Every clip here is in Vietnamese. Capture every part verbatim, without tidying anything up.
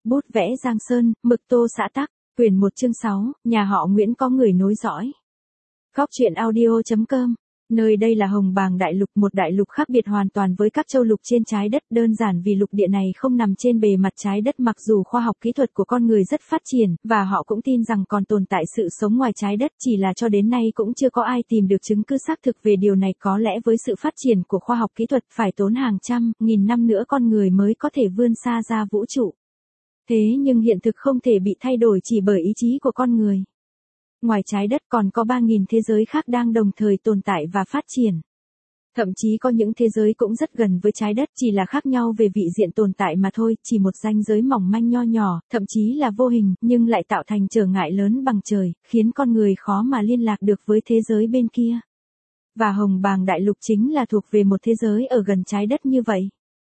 Bút vẽ Giang Sơn, mực tô xã tắc, quyển một chương sáu, nhà họ Nguyễn có người nối dõi. Góc truyện audio chấm com. Nơi đây là Hồng Bàng Đại Lục, một đại lục khác biệt hoàn toàn với các châu lục trên trái đất, đơn giản vì lục địa này không nằm trên bề mặt trái đất, mặc dù khoa học kỹ thuật của con người rất phát triển, và họ cũng tin rằng còn tồn tại sự sống ngoài trái đất, chỉ là cho đến nay cũng chưa có ai tìm được chứng cứ xác thực về điều này. Có lẽ với sự phát triển của khoa học kỹ thuật phải tốn hàng trăm, nghìn năm nữa con người mới có thể vươn xa ra vũ trụ. Thế nhưng hiện thực không thể bị thay đổi chỉ bởi ý chí của con người. Ngoài trái đất còn có ba nghìn thế giới khác đang đồng thời tồn tại và phát triển. Thậm chí có những thế giới cũng rất gần với trái đất, chỉ là khác nhau về vị diện tồn tại mà thôi, chỉ một ranh giới mỏng manh nho nhỏ, thậm chí là vô hình, nhưng lại tạo thành trở ngại lớn bằng trời, khiến con người khó mà liên lạc được với thế giới bên kia. Và Hồng Bàng Đại Lục chính là thuộc về một thế giới ở gần trái đất như vậy.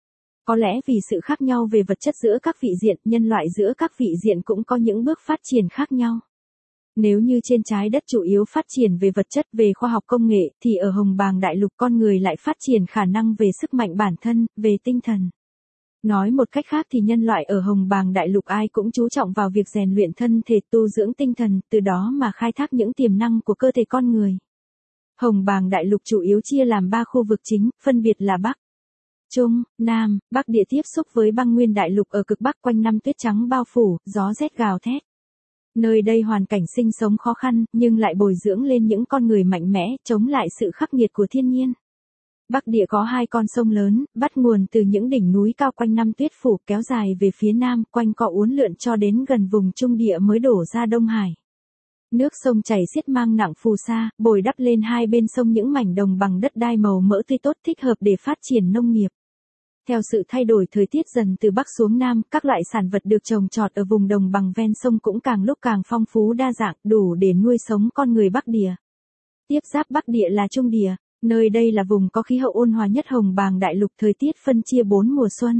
Có lẽ vì sự khác nhau về vật chất giữa các vị diện, nhân loại giữa các vị diện cũng có những bước phát triển khác nhau. Nếu như trên trái đất chủ yếu phát triển về vật chất, về khoa học công nghệ, thì ở Hồng Bàng Đại Lục con người lại phát triển khả năng về sức mạnh bản thân, về tinh thần. Nói một cách khác thì nhân loại ở Hồng Bàng Đại Lục ai cũng chú trọng vào việc rèn luyện thân thể, tu dưỡng tinh thần, từ đó mà khai thác những tiềm năng của cơ thể con người. Hồng Bàng Đại Lục chủ yếu chia làm ba khu vực chính, phân biệt là Bắc, Trung, Nam. Bắc địa tiếp xúc với băng nguyên đại lục ở cực Bắc, quanh năm tuyết trắng bao phủ, gió rét gào thét. Nơi đây hoàn cảnh sinh sống khó khăn, nhưng lại bồi dưỡng lên những con người mạnh mẽ, chống lại sự khắc nghiệt của thiên nhiên. Bắc địa có hai con sông lớn, bắt nguồn từ những đỉnh núi cao quanh năm tuyết phủ, kéo dài về phía nam, quanh co uốn lượn cho đến gần vùng Trung địa mới đổ ra Đông Hải. Nước sông chảy xiết mang nặng phù sa, bồi đắp lên hai bên sông những mảnh đồng bằng đất đai màu mỡ tươi tốt, thích hợp để phát triển nông nghiệp. Theo sự thay đổi thời tiết dần từ Bắc xuống Nam, các loại sản vật được trồng trọt ở vùng đồng bằng ven sông cũng càng lúc càng phong phú đa dạng, đủ để nuôi sống con người Bắc địa. Tiếp giáp Bắc địa là Trung địa, nơi đây là vùng có khí hậu ôn hòa nhất Hồng Bàng Đại Lục, thời tiết phân chia bốn mùa xuân,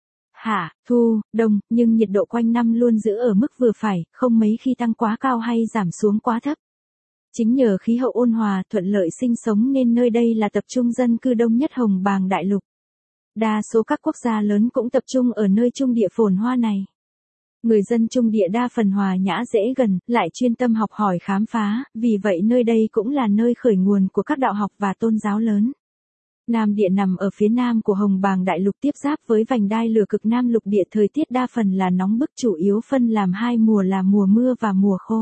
hạ, thu, đông, nhưng nhiệt độ quanh năm luôn giữ ở mức vừa phải, không mấy khi tăng quá cao hay giảm xuống quá thấp. Chính nhờ khí hậu ôn hòa, thuận lợi sinh sống nên nơi đây là tập trung dân cư đông nhất Hồng Bàng Đại Lục. Đa số các quốc gia lớn cũng tập trung ở nơi Trung địa phồn hoa này. Người dân Trung địa đa phần hòa nhã dễ gần, lại chuyên tâm học hỏi khám phá, vì vậy nơi đây cũng là nơi khởi nguồn của các đạo học và tôn giáo lớn. Nam địa nằm ở phía nam của Hồng Bàng Đại Lục, tiếp giáp với vành đai lửa cực Nam lục địa, thời tiết đa phần là nóng bức, chủ yếu phân làm hai mùa là mùa mưa và mùa khô.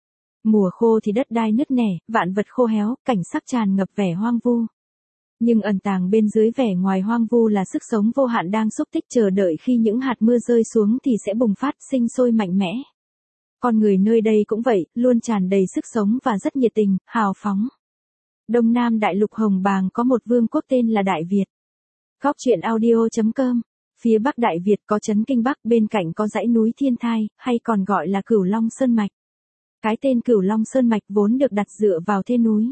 Mùa khô thì đất đai nứt nẻ, vạn vật khô héo, cảnh sắc tràn ngập vẻ hoang vu. Nhưng ẩn tàng bên dưới vẻ ngoài hoang vu là sức sống vô hạn đang xúc tích, chờ đợi khi những hạt mưa rơi xuống thì sẽ bùng phát, sinh sôi mạnh mẽ. Con người nơi đây cũng vậy, luôn tràn đầy sức sống và rất nhiệt tình, hào phóng. Đông Nam Đại Lục Hồng Bàng có một vương quốc tên là Đại Việt. Góc truyện audio chấm com. Phía Bắc Đại Việt có trấn Kinh Bắc, bên cạnh có dãy núi Thiên Thai, hay còn gọi là Cửu Long Sơn Mạch. Cái tên Cửu Long Sơn Mạch vốn được đặt dựa vào thế núi.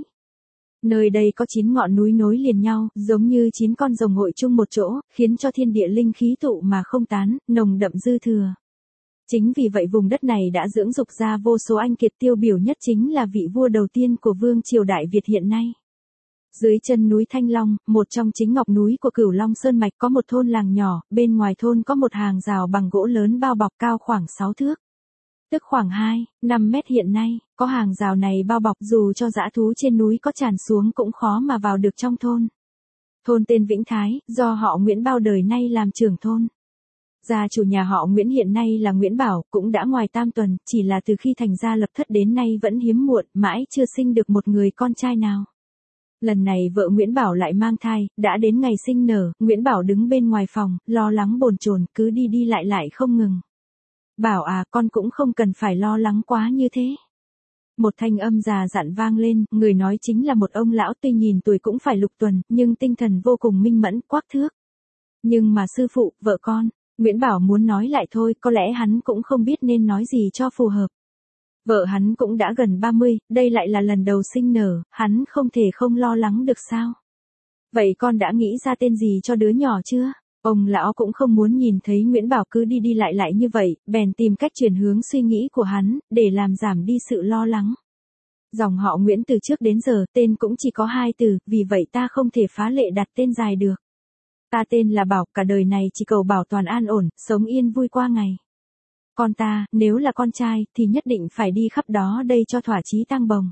Nơi đây có chín ngọn núi nối liền nhau, giống như chín con rồng hội chung một chỗ, khiến cho thiên địa linh khí tụ mà không tán, nồng đậm dư thừa. Chính vì vậy vùng đất này đã dưỡng dục ra vô số anh kiệt, tiêu biểu nhất chính là vị vua đầu tiên của vương triều Đại Việt hiện nay. Dưới chân núi Thanh Long, một trong chính ngọc núi của Cửu Long Sơn Mạch, có một thôn làng nhỏ, bên ngoài thôn có một hàng rào bằng gỗ lớn bao bọc, cao khoảng sáu thước. Tức khoảng hai, năm mét hiện nay, có hàng rào này bao bọc, dù cho dã thú trên núi có tràn xuống cũng khó mà vào được trong thôn. Thôn tên Vĩnh Thái, do họ Nguyễn bao đời nay làm trưởng thôn. Gia chủ nhà họ Nguyễn hiện nay là Nguyễn Bảo, cũng đã ngoài tam tuần, chỉ là từ khi thành gia lập thất đến nay vẫn hiếm muộn, mãi chưa sinh được một người con trai nào. Lần này vợ Nguyễn Bảo lại mang thai, đã đến ngày sinh nở, Nguyễn Bảo đứng bên ngoài phòng, lo lắng bồn chồn, cứ đi đi lại lại không ngừng. Bảo à, con cũng không cần phải lo lắng quá như thế. Một thanh âm già dặn vang lên, người nói chính là một ông lão, tuy nhìn tuổi cũng phải lục tuần, nhưng tinh thần vô cùng minh mẫn, quắc thước. Nhưng mà sư phụ, vợ con, Nguyễn Bảo muốn nói lại thôi, có lẽ hắn cũng không biết nên nói gì cho phù hợp. Vợ hắn cũng đã gần ba mươi, đây lại là lần đầu sinh nở, hắn không thể không lo lắng được sao. Vậy con đã nghĩ ra tên gì cho đứa nhỏ chưa? Ông lão cũng không muốn nhìn thấy Nguyễn Bảo cứ đi đi lại lại như vậy, bèn tìm cách chuyển hướng suy nghĩ của hắn, để làm giảm đi sự lo lắng. Dòng họ Nguyễn từ trước đến giờ, tên cũng chỉ có hai từ, vì vậy ta không thể phá lệ đặt tên dài được. Ta tên là Bảo, cả đời này chỉ cầu bảo toàn an ổn, sống yên vui qua ngày. Con ta, nếu là con trai, thì nhất định phải đi khắp đó đây cho thỏa chí tang bồng.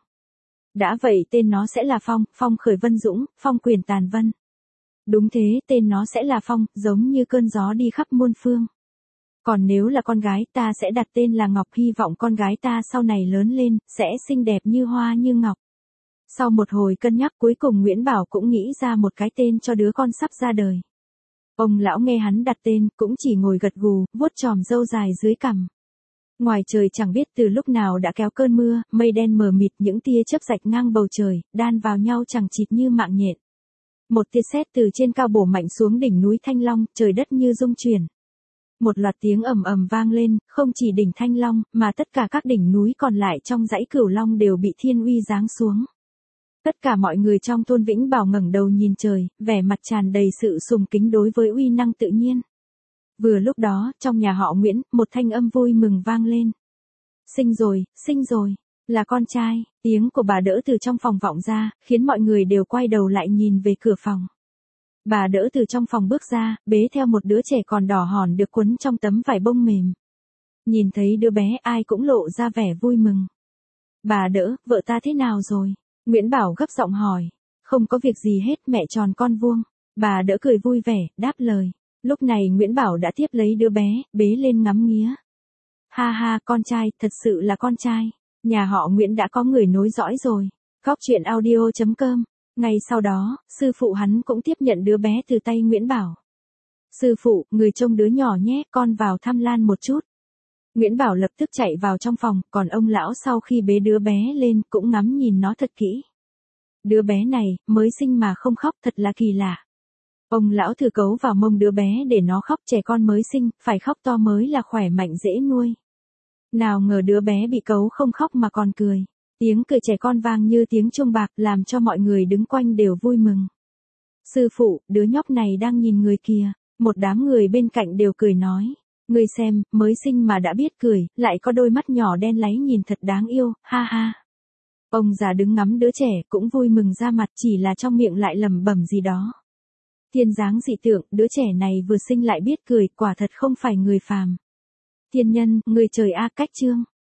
Đã vậy tên nó sẽ là Phong, Phong khởi vân dũng, Phong quyền tàn vân. Đúng thế, tên nó sẽ là Phong, giống như cơn gió đi khắp muôn phương. Còn nếu là con gái, ta sẽ đặt tên là Ngọc, hy vọng con gái ta sau này lớn lên, sẽ xinh đẹp như hoa như ngọc. Sau một hồi cân nhắc cuối cùng Nguyễn Bảo cũng nghĩ ra một cái tên cho đứa con sắp ra đời. Ông lão nghe hắn đặt tên, cũng chỉ ngồi gật gù, vuốt chòm râu dài dưới cằm. Ngoài trời chẳng biết từ lúc nào đã kéo cơn mưa, mây đen mờ mịt, những tia chớp rạch ngang bầu trời, đan vào nhau chẳng chịt như mạng nhện. Một tia sét từ trên cao bổ mạnh xuống đỉnh núi Thanh Long, trời đất như rung chuyển. Một loạt tiếng ầm ầm vang lên, không chỉ đỉnh Thanh Long, mà tất cả các đỉnh núi còn lại trong dãy Cửu Long đều bị thiên uy giáng xuống. Tất cả mọi người trong thôn Vĩnh Bảo ngẩng đầu nhìn trời, vẻ mặt tràn đầy sự sùng kính đối với uy năng tự nhiên. Vừa lúc đó, trong nhà họ Nguyễn, một thanh âm vui mừng vang lên. Sinh rồi, sinh rồi, là con trai, tiếng của bà Đỡ từ trong phòng vọng ra, khiến mọi người đều quay đầu lại nhìn về cửa phòng. Bà Đỡ từ trong phòng bước ra, bế theo một đứa trẻ còn đỏ hòn được quấn trong tấm vải bông mềm. Nhìn thấy đứa bé ai cũng lộ ra vẻ vui mừng. Bà Đỡ, vợ ta thế nào rồi? Nguyễn Bảo gấp giọng hỏi. Không có việc gì hết, mẹ tròn con vuông. Bà Đỡ cười vui vẻ, đáp lời. Lúc này Nguyễn Bảo đã tiếp lấy đứa bé, bế lên ngắm nghía. Ha ha, con trai, thật sự là con trai. Nhà họ Nguyễn đã có người nối dõi rồi. Góc truyện audio chấm com. Ngay sau đó, sư phụ hắn cũng tiếp nhận đứa bé từ tay Nguyễn Bảo. Sư phụ, người trông đứa nhỏ nhé, con vào thăm Lan một chút. Nguyễn Bảo lập tức chạy vào trong phòng, còn ông lão sau khi bế đứa bé lên cũng ngắm nhìn nó thật kỹ. Đứa bé này, mới sinh mà không khóc, thật là kỳ lạ. Ông lão thử cấu vào mông đứa bé để nó khóc, trẻ con mới sinh, phải khóc to mới là khỏe mạnh dễ nuôi. Nào ngờ đứa bé bị cấu không khóc mà còn cười. Tiếng cười trẻ con vang như tiếng chuông bạc, làm cho mọi người đứng quanh đều vui mừng. Sư phụ, đứa nhóc này đang nhìn người kìa. Một đám người bên cạnh đều cười nói. Ngươi xem, mới sinh mà đã biết cười, lại có đôi mắt nhỏ đen láy nhìn thật đáng yêu, ha ha. Ông già đứng ngắm đứa trẻ cũng vui mừng ra mặt, chỉ là trong miệng lại lẩm bẩm gì đó. Thiên dáng dị tượng, đứa trẻ này vừa sinh lại biết cười, quả thật không phải người phàm. Thiên nhân, người trời a, cách chương.